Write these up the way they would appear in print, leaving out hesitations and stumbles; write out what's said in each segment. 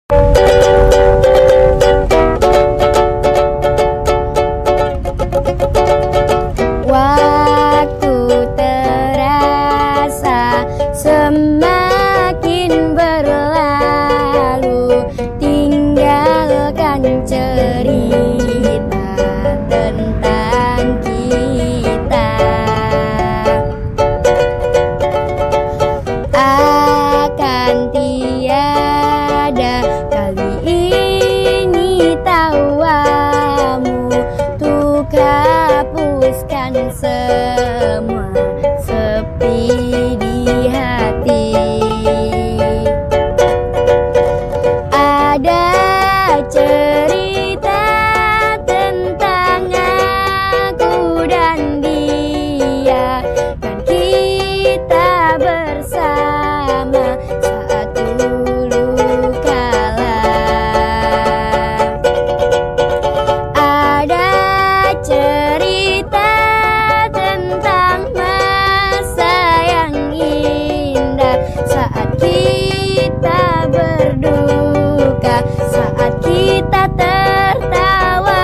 Waktu terasa semakin berlalu, tinggalkan cerita tentang kita. Akan tiada kali ini tawamu untuk hapuskan semua sepi di hati. Ada cerita tentang aku dan dia, dan kita bersama saat dulu kala. Ada cerita tentang masa yang indah saat kita berduka, saat kita tertawa.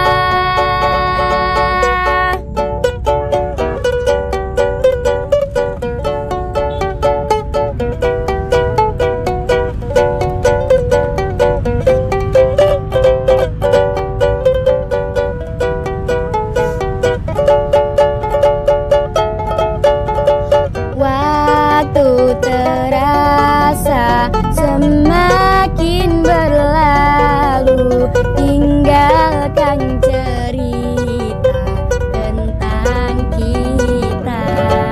Waktu terasa semakin berlalu, tinggalkan cerita tentang kita.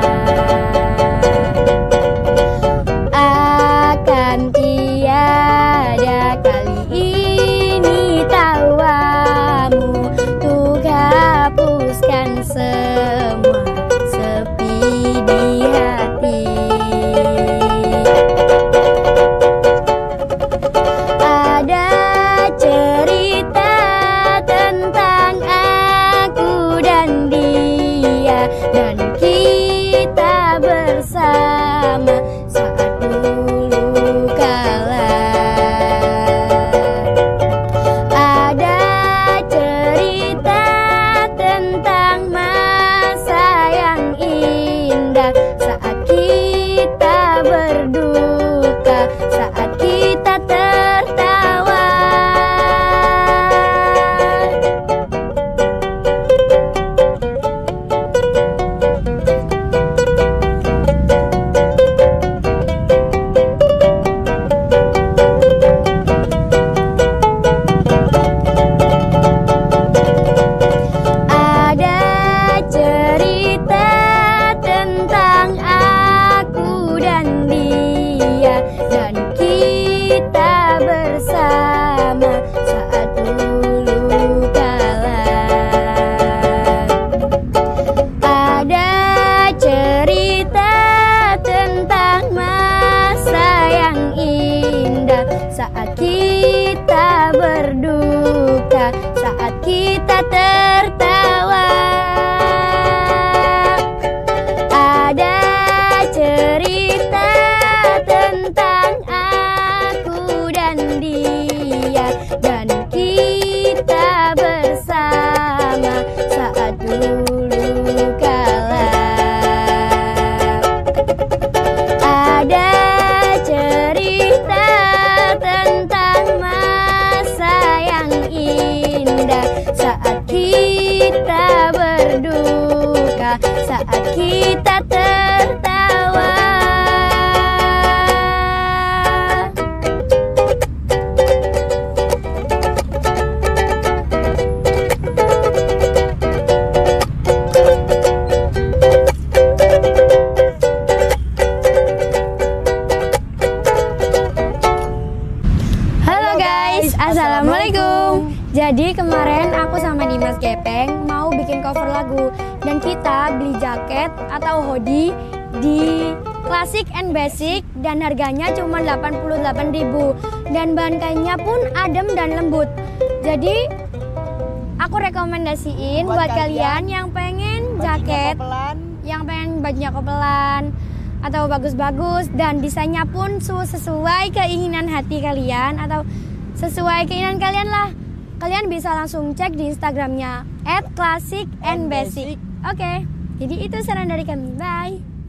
Akan tiada kali ini tawamu untuk hapuskan semua sepi di hati. Ada cerita tentang aku dan dia, dan kita bersama saat dulu kala. Ada cerita tentang masa yang indah saat kita berduka, saat kita tertawa. Ada cerita tentang aku dan dia, dan kita bersama saat dulu kala. Ada cerita tentang masa yang indah saat kita berduka, saat kita tertawa. Ada cerita tentang aku dan dia, dan kita bersama saat dulu kala. Ada cerita tentang masa yang indah saat kita berduka, saat kita tertawa. Halo guys, assalamualaikum. Jadi kemarin aku sama Dimas Gepeng mau bikin cover lagu, dan kita beli jaket atau hoodie di Classic and Basic dan harganya cuma 88.000 dan bahan kainnya pun adem dan lembut. Jadi aku rekomendasiin buat kalian yang pengen jaket, yang pengen bajunya kopelan atau bagus-bagus dan desainnya pun sesuai keinginan hati kalian atau sesuai keinginan kalian lah. Kalian bisa langsung cek di Instagramnya @classicandbasic. Oke, jadi itu saran dari kami. Bye.